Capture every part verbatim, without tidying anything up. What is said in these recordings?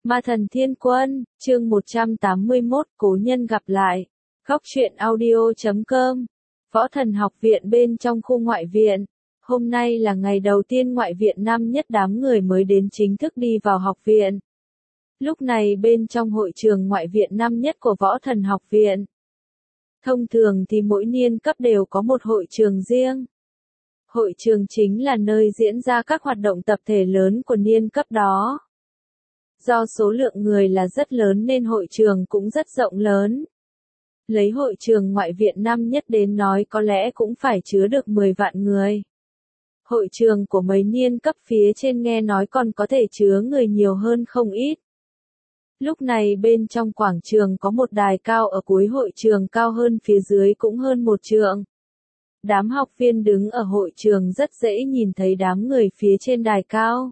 Ma Thần Thiên Quân, chương một trăm tám mươi mốt, cố nhân gặp lại. Góc truyện audio chấm com. Võ Thần Học Viện bên trong khu ngoại viện. Hôm nay là ngày đầu tiên ngoại viện năm nhất đám người mới đến chính thức đi vào học viện. Lúc này bên trong hội trường ngoại viện năm nhất của Võ Thần Học Viện. Thông thường thì mỗi niên cấp đều có một hội trường riêng. Hội trường chính là nơi diễn ra các hoạt động tập thể lớn của niên cấp đó. Do số lượng người là rất lớn nên hội trường cũng rất rộng lớn. Lấy hội trường ngoại viện năm nhất đến nói có lẽ cũng phải chứa được mười vạn người. Hội trường của mấy niên cấp phía trên nghe nói còn có thể chứa người nhiều hơn không ít. Lúc này bên trong quảng trường có một đài cao ở cuối hội trường cao hơn phía dưới cũng hơn một trượng. Đám học viên đứng ở hội trường rất dễ nhìn thấy đám người phía trên đài cao.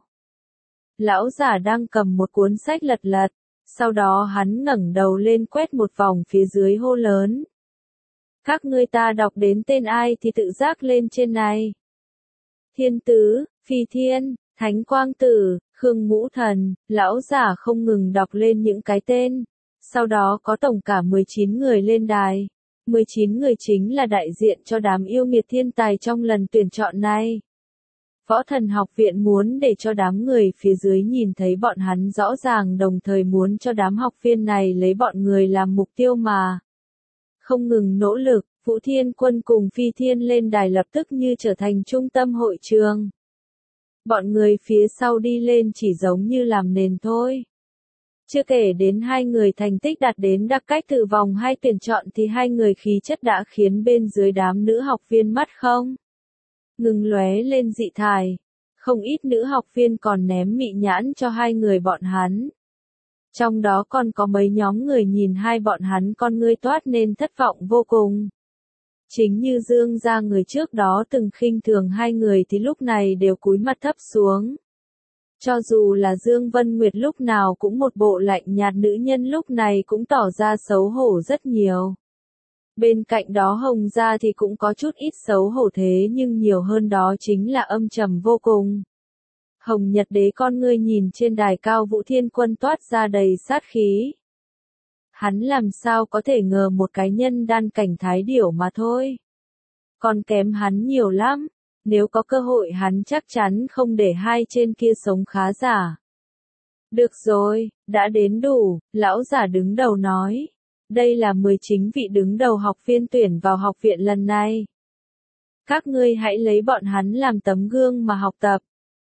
Lão giả đang cầm một cuốn sách lật lật, sau đó hắn ngẩng đầu lên quét một vòng phía dưới hô lớn. Các ngươi ta đọc đến tên ai thì tự giác lên trên này. Thiên Tứ, Phi Thiên, Thánh Quang Tử, Khương Ngũ Thần, lão giả không ngừng đọc lên những cái tên. Sau đó có tổng cả mười chín người lên đài. mười chín người chính là đại diện cho đám yêu nghiệt thiên tài trong lần tuyển chọn này. Võ Thần Học Viện muốn để cho đám người phía dưới nhìn thấy bọn hắn rõ ràng, đồng thời muốn cho đám học viên này lấy bọn người làm mục tiêu mà. Không ngừng nỗ lực, Vũ Thiên Quân cùng Phi Thiên lên đài lập tức như trở thành trung tâm hội trường. Bọn người phía sau đi lên chỉ giống như làm nền thôi. Chưa kể đến hai người thành tích đạt đến đặc cách từ vòng hai tuyển chọn thì hai người khí chất đã khiến bên dưới đám nữ học viên mắt không ngừng lóe lên dị thải. Không ít nữ học viên còn ném mị nhãn cho hai người bọn hắn. Trong đó còn có mấy nhóm người nhìn hai bọn hắn con ngươi toát nên thất vọng vô cùng. Chính như Dương gia người trước đó từng khinh thường hai người thì lúc này đều cúi mặt thấp xuống. Cho dù là Dương Vân Nguyệt lúc nào cũng một bộ lạnh nhạt, nữ nhân lúc này cũng tỏ ra xấu hổ rất nhiều. Bên cạnh đó Hồng gia thì cũng có chút ít xấu hổ thế nhưng nhiều hơn đó chính là âm trầm vô cùng. Hồng Nhật Đế con ngươi nhìn trên đài cao Vũ Thiên Quân toát ra đầy sát khí. Hắn làm sao có thể ngờ một cái nhân đan cảnh thái điểu mà thôi. Còn kém hắn nhiều lắm. Nếu có cơ hội hắn chắc chắn không để hai trên kia sống khá giả. Được rồi, đã đến đủ, lão giả đứng đầu nói. Đây là mười chín vị đứng đầu học viên tuyển vào học viện lần này. Các ngươi hãy lấy bọn hắn làm tấm gương mà học tập.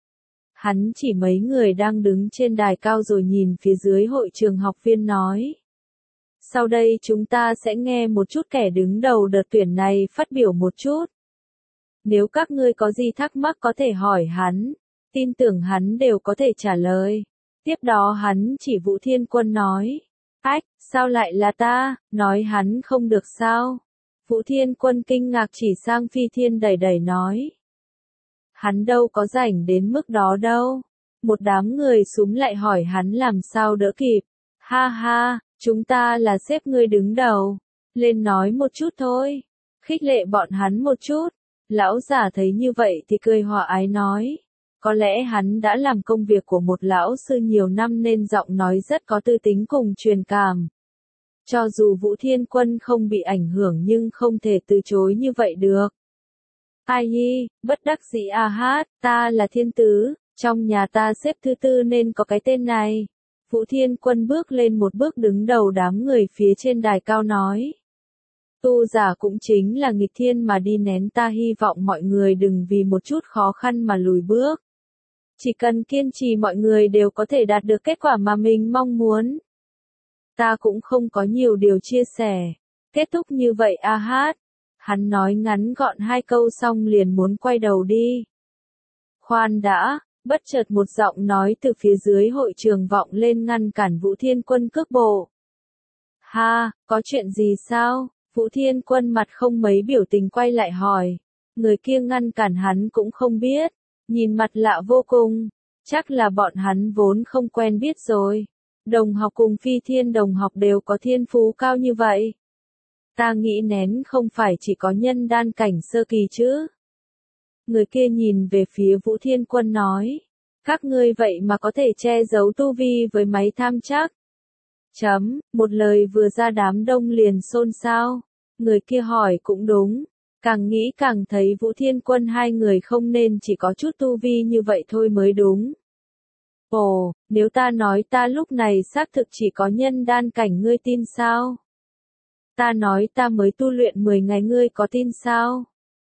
Hắn chỉ mấy người đang đứng trên đài cao rồi nhìn phía dưới hội trường học viên nói. Sau đây chúng ta sẽ nghe một chút kẻ đứng đầu đợt tuyển này phát biểu một chút. Nếu các ngươi có gì thắc mắc có thể hỏi hắn, tin tưởng hắn đều có thể trả lời. Tiếp đó hắn chỉ Vũ Thiên Quân nói. Ách, sao lại là ta, nói hắn không được sao? Vũ Thiên Quân kinh ngạc chỉ sang Phi Thiên đẩy đẩy nói. Hắn đâu có rảnh đến mức đó đâu. Một đám người súm lại hỏi hắn làm sao đỡ kịp. Ha ha, chúng ta là sếp ngươi đứng đầu. Lên nói một chút thôi. Khích lệ bọn hắn một chút. Lão giả thấy như vậy thì cười hòa ái nói. Có lẽ hắn đã làm công việc của một lão sư nhiều năm nên giọng nói rất có tư tính cùng truyền cảm. Cho dù Vũ Thiên Quân không bị ảnh hưởng nhưng không thể từ chối như vậy được. Ai hi, bất đắc dĩ à hát, ta là Thiên Tứ, trong nhà ta xếp thứ tư nên có cái tên này. Vũ Thiên Quân bước lên một bước đứng đầu đám người phía trên đài cao nói. Tu giả cũng chính là nghịch thiên mà đi nén, ta hy vọng mọi người đừng vì một chút khó khăn mà lùi bước. Chỉ cần kiên trì mọi người đều có thể đạt được kết quả mà mình mong muốn. Ta cũng không có nhiều điều chia sẻ. Kết thúc như vậy a hát. Hắn nói ngắn gọn hai câu xong liền muốn quay đầu đi. Khoan đã, bất chợt một giọng nói từ phía dưới hội trường vọng lên ngăn cản Vũ Thiên Quân cước bộ. Ha, có chuyện gì sao? Vũ Thiên Quân mặt không mấy biểu tình quay lại hỏi. Người kia ngăn cản hắn cũng không biết. Nhìn mặt lạ vô cùng. Chắc là bọn hắn vốn không quen biết rồi. Đồng học cùng Phi Thiên đồng học đều có thiên phú cao như vậy. Ta nghĩ nén không phải chỉ có nhân đan cảnh sơ kỳ chứ. Người kia nhìn về phía Vũ Thiên Quân nói. Các ngươi vậy mà có thể che giấu tu vi với máy tham trắc. Chấm, một lời vừa ra đám đông liền xôn xao. Người kia hỏi cũng đúng. Càng nghĩ càng thấy Vũ Thiên Quân hai người không nên chỉ có chút tu vi như vậy thôi mới đúng. Ồ, nếu ta nói ta lúc này xác thực chỉ có nhân đan cảnh ngươi tin sao? Ta nói ta mới tu luyện mười ngày ngươi có tin sao?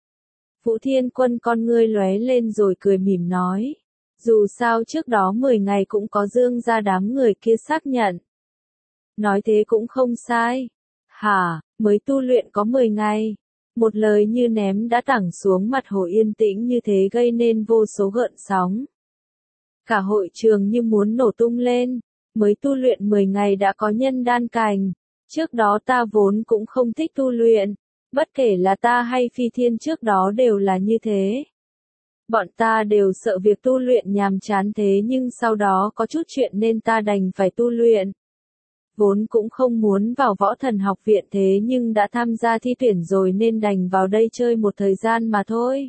Vũ Thiên Quân con ngươi lóe lên rồi cười mỉm nói. Dù sao trước đó mười ngày cũng có Dương ra đám người kia xác nhận. Nói thế cũng không sai. Hả, mới tu luyện có mười ngày. Một lời như ném đã tẳng xuống mặt hồ yên tĩnh như thế gây nên vô số gợn sóng. Cả hội trường như muốn nổ tung lên. Mới tu luyện mười ngày đã có nhân đan cảnh. Trước đó ta vốn cũng không thích tu luyện. Bất kể là ta hay Phi Thiên trước đó đều là như thế. Bọn ta đều sợ việc tu luyện nhàm chán thế nhưng sau đó có chút chuyện nên ta đành phải tu luyện. Vốn cũng không muốn vào võ thần học viện thế nhưng đã tham gia thi tuyển rồi nên đành vào đây chơi một thời gian mà thôi.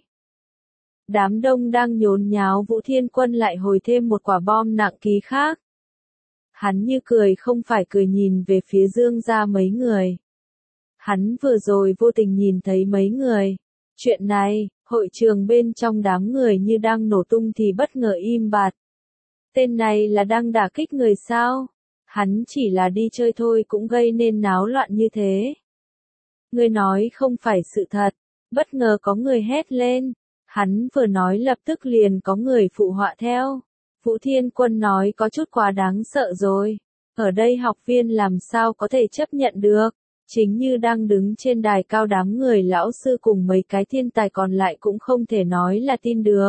Đám đông đang nhốn nháo Vũ Thiên Quân lại hồi thêm một quả bom nặng ký khác. Hắn như cười không phải cười nhìn về phía Dương ra mấy người. Hắn vừa rồi vô tình nhìn thấy mấy người. Chuyện này, hội trường bên trong đám người như đang nổ tung thì bất ngờ im bặt. Tên này là đang đả kích người sao? Hắn chỉ là đi chơi thôi cũng gây nên náo loạn như thế. Người nói không phải sự thật. Bất ngờ có người hét lên. Hắn vừa nói lập tức liền có người phụ họa theo. Vũ Thiên Quân nói có chút quá đáng sợ rồi. Ở đây học viên làm sao có thể chấp nhận được. Chính như đang đứng trên đài cao đám người lão sư cùng mấy cái thiên tài còn lại cũng không thể nói là tin được.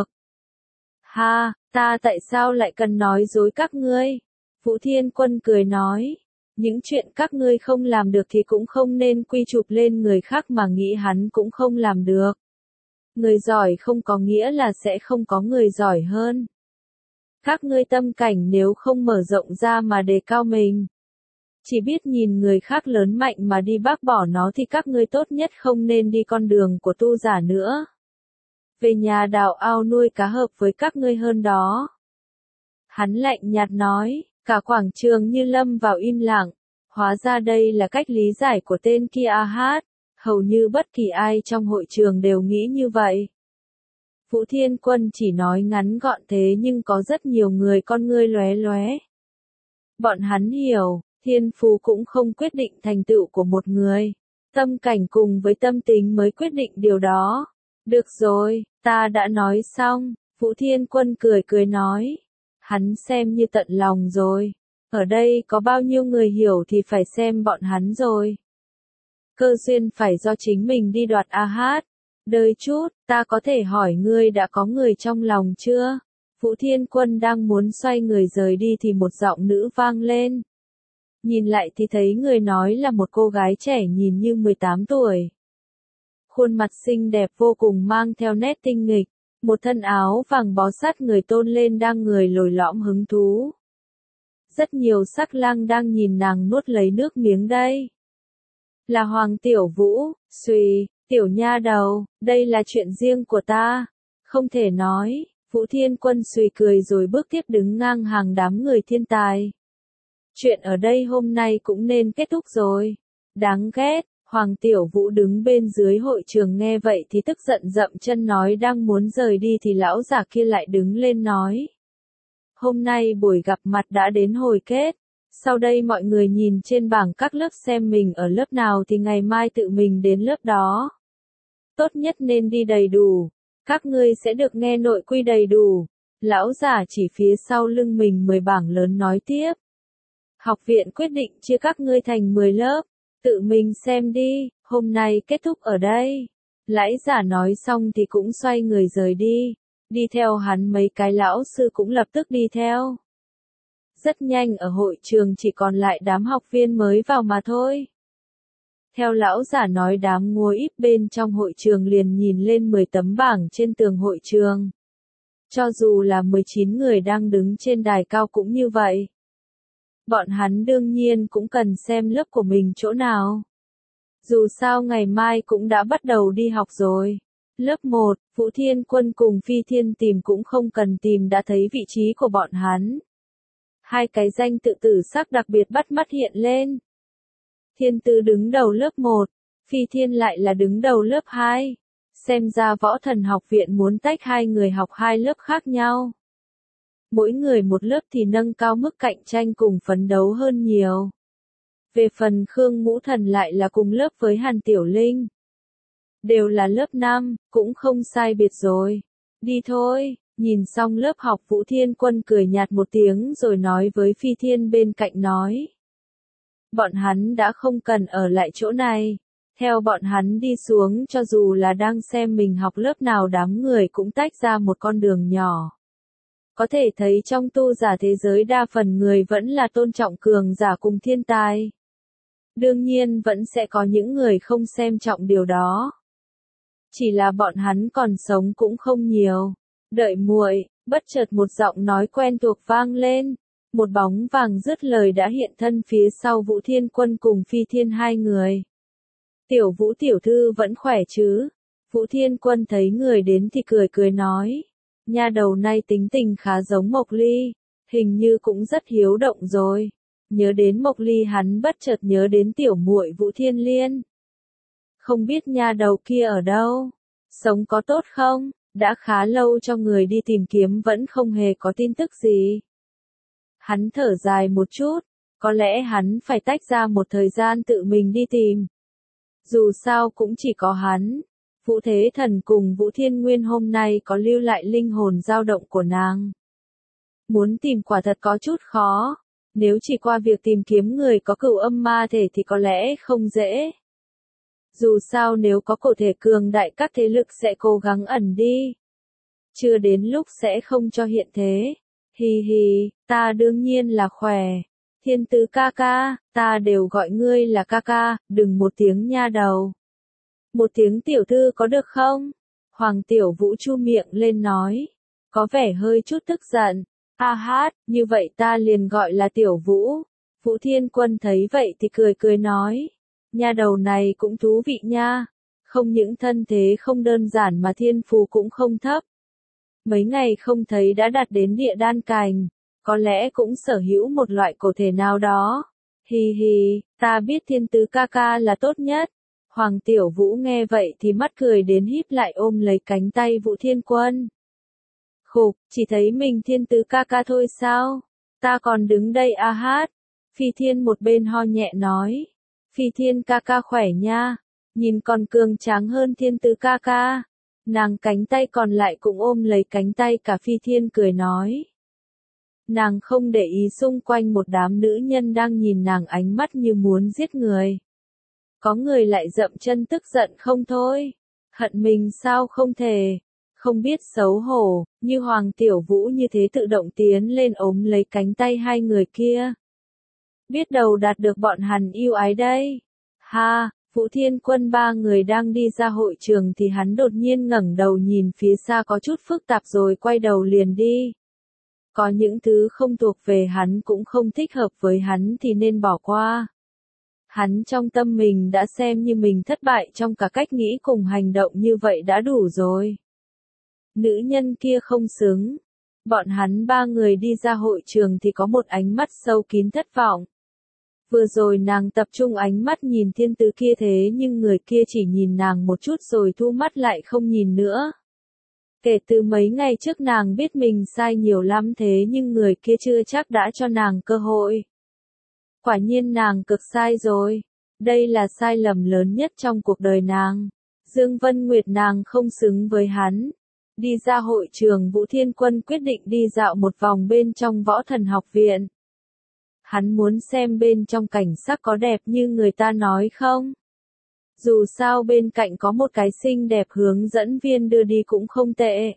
Ha, ta tại sao lại cần nói dối các ngươi? Vũ Thiên Quân cười nói. Những chuyện các ngươi không làm được thì cũng không nên quy chụp lên người khác mà nghĩ hắn cũng không làm được. Người giỏi không có nghĩa là sẽ không có người giỏi hơn. Các ngươi tâm cảnh nếu không mở rộng ra mà đề cao mình. Chỉ biết nhìn người khác lớn mạnh mà đi bác bỏ nó thì các ngươi tốt nhất không nên đi con đường của tu giả nữa. Về nhà đào ao nuôi cá hợp với các ngươi hơn đó. Hắn lạnh nhạt nói, cả quảng trường như lâm vào im lặng. Hóa ra đây là cách lý giải của tên kia a hát. Hầu như bất kỳ ai trong hội trường đều nghĩ như vậy. Vũ Thiên Quân chỉ nói ngắn gọn thế nhưng có rất nhiều người con ngươi lóe lóe. Bọn hắn hiểu, thiên phú cũng không quyết định thành tựu của một người. Tâm cảnh cùng với tâm tính mới quyết định điều đó. Được rồi, ta đã nói xong, Vũ Thiên Quân cười cười nói. Hắn xem như tận lòng rồi. Ở đây có bao nhiêu người hiểu thì phải xem bọn hắn rồi. Cơ duyên phải do chính mình đi đoạt a hát. Đợi chút, ta có thể hỏi ngươi đã có người trong lòng chưa? Vũ Thiên Quân đang muốn xoay người rời đi thì một giọng nữ vang lên. Nhìn lại thì thấy người nói là một cô gái trẻ nhìn như mười tám tuổi. Khuôn mặt xinh đẹp vô cùng mang theo nét tinh nghịch, một thân áo vàng bó sát người tôn lên đang người lồi lõm hứng thú. Rất nhiều sắc lang đang nhìn nàng nuốt lấy nước miếng đây. Là Hoàng Tiểu Vũ, xùy, tiểu nha đầu, đây là chuyện riêng của ta. Không thể nói, Vũ Thiên Quân xùy cười rồi bước tiếp đứng ngang hàng đám người thiên tài. Chuyện ở đây hôm nay cũng nên kết thúc rồi. Đáng ghét, Hoàng Tiểu Vũ đứng bên dưới hội trường nghe vậy thì tức giận dậm chân nói đang muốn rời đi thì lão già kia lại đứng lên nói. Hôm nay buổi gặp mặt đã đến hồi kết. Sau đây mọi người nhìn trên bảng các lớp xem mình ở lớp nào thì ngày mai tự mình đến lớp đó. Tốt nhất nên đi đầy đủ. Các ngươi sẽ được nghe nội quy đầy đủ. Lão già chỉ phía sau lưng mình mười bảng lớn nói tiếp. Học viện quyết định chia các ngươi thành mười lớp. Tự mình xem đi, hôm nay kết thúc ở đây. Lão giả nói xong thì cũng xoay người rời đi. Đi theo hắn mấy cái lão sư cũng lập tức đi theo. Rất nhanh ở hội trường chỉ còn lại đám học viên mới vào mà thôi. Theo lão giả nói đám ngồi ít bên trong hội trường liền nhìn lên mười tấm bảng trên tường hội trường. Cho dù là mười chín người đang đứng trên đài cao cũng như vậy. Bọn hắn đương nhiên cũng cần xem lớp của mình chỗ nào. Dù sao ngày mai cũng đã bắt đầu đi học rồi. Lớp một, Vũ Thiên Quân cùng Phi Thiên tìm cũng không cần tìm đã thấy vị trí của bọn hắn. Hai cái danh tự tử sắc đặc biệt bắt mắt hiện lên. Thiên Tứ đứng đầu lớp một, Phi Thiên lại là đứng đầu lớp hai. Xem ra Võ Thần Học Viện muốn tách hai người học hai lớp khác nhau. Mỗi người một lớp thì nâng cao mức cạnh tranh cùng phấn đấu hơn nhiều. Về phần Khương Ngũ Thần lại là cùng lớp với Hàn Tiểu Linh. Đều là lớp năm, cũng không sai biệt rồi. Đi thôi, nhìn xong lớp học Vũ Thiên Quân cười nhạt một tiếng rồi nói với Phi Thiên bên cạnh nói. Bọn hắn đã không cần ở lại chỗ này. Theo bọn hắn đi xuống cho dù là đang xem mình học lớp nào đám người cũng tách ra một con đường nhỏ. Có thể thấy trong tu giả thế giới đa phần người vẫn là tôn trọng cường giả cùng thiên tài. Đương nhiên vẫn sẽ có những người không xem trọng điều đó. Chỉ là bọn hắn còn sống cũng không nhiều. Đợi muội, bất chợt một giọng nói quen thuộc vang lên. Một bóng vàng dứt lời đã hiện thân phía sau Vũ Thiên Quân cùng Phi Thiên hai người. Tiểu Vũ tiểu thư vẫn khỏe chứ? Vũ Thiên Quân thấy người đến thì cười cười nói. Nha đầu này tính tình khá giống Mộc Ly, hình như cũng rất hiếu động rồi. Nhớ đến Mộc Ly hắn bất chợt nhớ đến tiểu muội Vũ Thiên Liên. Không biết nha đầu kia ở đâu? Sống có tốt không? Đã khá lâu cho người đi tìm kiếm vẫn không hề có tin tức gì. Hắn thở dài một chút, có lẽ hắn phải tách ra một thời gian tự mình đi tìm. Dù sao cũng chỉ có hắn. Vũ Thế Thần cùng Vũ Thiên Nguyên hôm nay có lưu lại linh hồn dao động của nàng. Muốn tìm quả thật có chút khó. Nếu chỉ qua việc tìm kiếm người có cửu âm ma thể thì có lẽ không dễ. Dù sao nếu có cổ thể cường đại các thế lực sẽ cố gắng ẩn đi. Chưa đến lúc sẽ không cho hiện thế. Hì hì, ta đương nhiên là khỏe. Thiên Tứ ca ca, ta đều gọi ngươi là ca ca, đừng một tiếng nha đầu. Một tiếng tiểu thư có được không? Hoàng Tiểu Vũ chu miệng lên nói. Có vẻ hơi chút tức giận. A hát, như vậy ta liền gọi là Tiểu Vũ. Vũ Thiên Quân thấy vậy thì cười cười nói. Nha đầu này cũng thú vị nha. Không những thân thế không đơn giản mà thiên phú cũng không thấp. Mấy ngày không thấy đã đạt đến địa đan cành. Có lẽ cũng sở hữu một loại cổ thể nào đó. Hì hì, ta biết Thiên Tứ ca ca là tốt nhất. Hoàng Tiểu Vũ nghe vậy thì mắt cười đến híp lại ôm lấy cánh tay Vũ Thiên Quân. Khục, chỉ thấy mình Thiên Tứ ca ca thôi sao? Ta còn đứng đây a hát. Phi Thiên một bên ho nhẹ nói. Phi Thiên ca ca khỏe nha. Nhìn còn cường tráng hơn Thiên Tứ ca ca. Nàng cánh tay còn lại cũng ôm lấy cánh tay cả Phi Thiên cười nói. Nàng không để ý xung quanh một đám nữ nhân đang nhìn nàng ánh mắt như muốn giết người. Có người lại dậm chân tức giận không thôi. Hận mình sao không thể. Không biết xấu hổ, như Hoàng Tiểu Vũ như thế tự động tiến lên ôm lấy cánh tay hai người kia. Biết đầu đạt được bọn hắn yêu ái đây. Ha, Vũ Thiên Quân ba người đang đi ra hội trường thì hắn đột nhiên ngẩng đầu nhìn phía xa có chút phức tạp rồi quay đầu liền đi. Có những thứ không thuộc về hắn cũng không thích hợp với hắn thì nên bỏ qua. Hắn trong tâm mình đã xem như mình thất bại trong cả cách nghĩ cùng hành động như vậy đã đủ rồi. Nữ nhân kia không xứng. Bọn hắn ba người đi ra hội trường thì có một ánh mắt sâu kín thất vọng. Vừa rồi nàng tập trung ánh mắt nhìn Thiên Tứ kia thế nhưng người kia chỉ nhìn nàng một chút rồi thu mắt lại không nhìn nữa. Kể từ mấy ngày trước nàng biết mình sai nhiều lắm thế nhưng người kia chưa chắc đã cho nàng cơ hội. Quả nhiên nàng cực sai rồi. Đây là sai lầm lớn nhất trong cuộc đời nàng. Dương Vân Nguyệt nàng không xứng với hắn. Đi ra hội trường Vũ Thiên Quân quyết định đi dạo một vòng bên trong Võ Thần Học Viện. Hắn muốn xem bên trong cảnh sắc có đẹp như người ta nói không? Dù sao bên cạnh có một cái xinh đẹp hướng dẫn viên đưa đi cũng không tệ.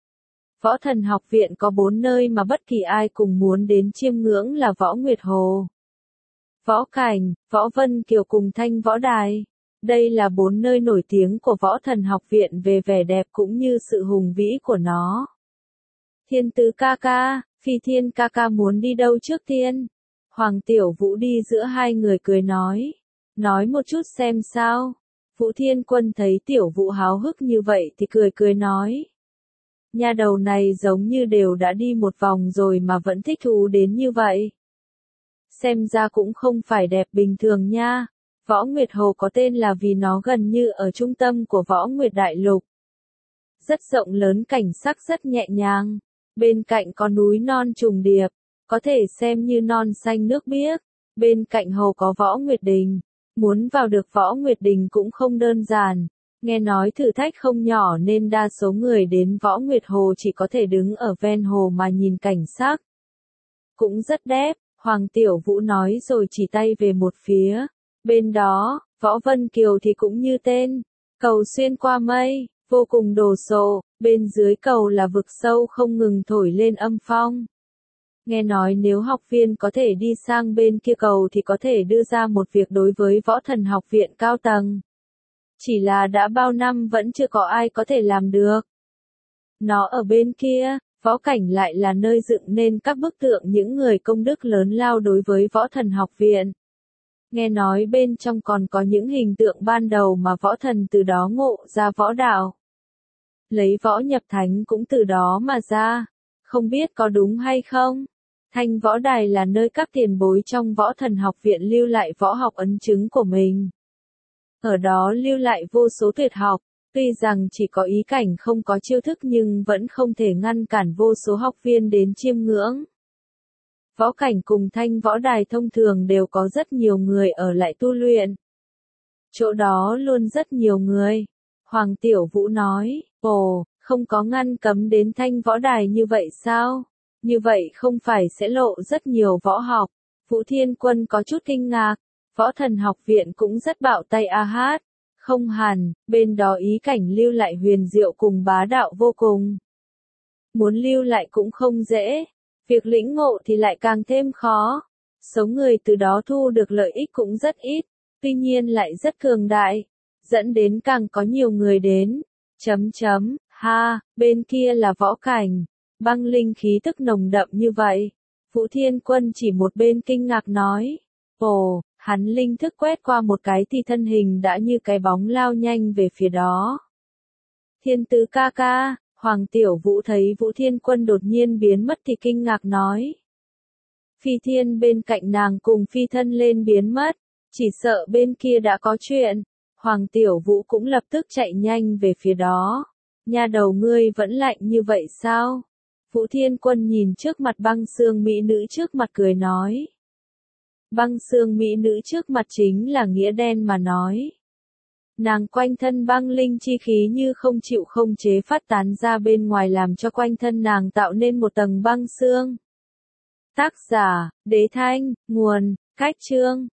Võ Thần Học Viện có bốn nơi mà bất kỳ ai cùng muốn đến chiêm ngưỡng là Võ Nguyệt Hồ, Võ Cảnh, Võ Vân Kiều cùng Thanh Võ Đài. Đây là bốn nơi nổi tiếng của Võ Thần Học Viện về vẻ đẹp cũng như sự hùng vĩ của nó. Thiên Tứ ca ca, Phi Thiên ca ca muốn đi đâu trước tiên? Hoàng Tiểu Vũ đi giữa hai người cười nói. Nói một chút xem sao. Vũ Thiên Quân thấy Tiểu Vũ háo hức như vậy thì cười cười nói. Nha đầu này giống như đều đã đi một vòng rồi mà vẫn thích thú đến như vậy. Xem ra cũng không phải đẹp bình thường nha. Võ Nguyệt Hồ có tên là vì nó gần như ở trung tâm của Võ Nguyệt Đại Lục. Rất rộng lớn, cảnh sắc rất nhẹ nhàng. Bên cạnh có núi non trùng điệp, có thể xem như non xanh nước biếc. Bên cạnh hồ có Võ Nguyệt Đình. Muốn vào được Võ Nguyệt Đình cũng không đơn giản. Nghe nói thử thách không nhỏ nên đa số người đến Võ Nguyệt Hồ chỉ có thể đứng ở ven hồ mà nhìn cảnh sắc. Cũng rất đẹp, Hoàng Tiểu Vũ nói rồi chỉ tay về một phía. Bên đó, Võ Vân Kiều thì cũng như tên. Cầu xuyên qua mây, vô cùng đồ sộ, bên dưới cầu là vực sâu không ngừng thổi lên âm phong. Nghe nói nếu học viên có thể đi sang bên kia cầu thì có thể đưa ra một việc đối với Võ Thần Học Viện cao tầng. Chỉ là đã bao năm vẫn chưa có ai có thể làm được. Nó ở bên kia, võ cảnh lại là nơi dựng nên các bức tượng những người công đức lớn lao đối với Võ Thần Học Viện. Nghe nói bên trong còn có những hình tượng ban đầu mà võ thần từ đó ngộ ra võ đạo. Lấy võ nhập thánh cũng từ đó mà ra. Không biết có đúng hay không? Thanh Võ Đài là nơi các tiền bối trong Võ Thần Học Viện lưu lại võ học ấn chứng của mình. Ở đó lưu lại vô số tuyệt học, tuy rằng chỉ có ý cảnh không có chiêu thức nhưng vẫn không thể ngăn cản vô số học viên đến chiêm ngưỡng. Võ cảnh cùng Thanh Võ Đài thông thường đều có rất nhiều người ở lại tu luyện. Chỗ đó luôn rất nhiều người. Hoàng Tiểu Vũ nói, ồ, không có ngăn cấm đến Thanh Võ Đài như vậy sao? Như vậy không phải sẽ lộ rất nhiều võ học. Vũ Thiên Quân có chút kinh ngạc. Võ Thần Học Viện cũng rất bạo tay a hát. Không hẳn, bên đó ý cảnh lưu lại huyền diệu cùng bá đạo vô cùng. Muốn lưu lại cũng không dễ. Việc lĩnh ngộ thì lại càng thêm khó. Số người từ đó thu được lợi ích cũng rất ít. Tuy nhiên lại rất cường đại. Dẫn đến càng có nhiều người đến. Chấm chấm, ha, bên kia là võ cảnh. Băng linh khí tức nồng đậm như vậy. Vũ Thiên Quân chỉ một bên kinh ngạc nói. Ồ, hắn linh thức quét qua một cái thì thân hình đã như cái bóng lao nhanh về phía đó. Thiên Tứ ca ca, Hoàng Tiểu Vũ thấy Vũ Thiên Quân đột nhiên biến mất thì kinh ngạc nói. Phi Thiên bên cạnh nàng cùng phi thân lên biến mất, chỉ sợ bên kia đã có chuyện. Hoàng Tiểu Vũ cũng lập tức chạy nhanh về phía đó. Nha đầu ngươi vẫn lạnh như vậy sao? Vũ Thiên Quân nhìn trước mặt băng xương mỹ nữ trước mặt cười nói. Băng xương mỹ nữ trước mặt chính là nghĩa đen mà nói. Nàng quanh thân băng linh chi khí như không chịu không chế phát tán ra bên ngoài làm cho quanh thân nàng tạo nên một tầng băng xương. Tác giả, Đế Thanh, nguồn, Cách Chương.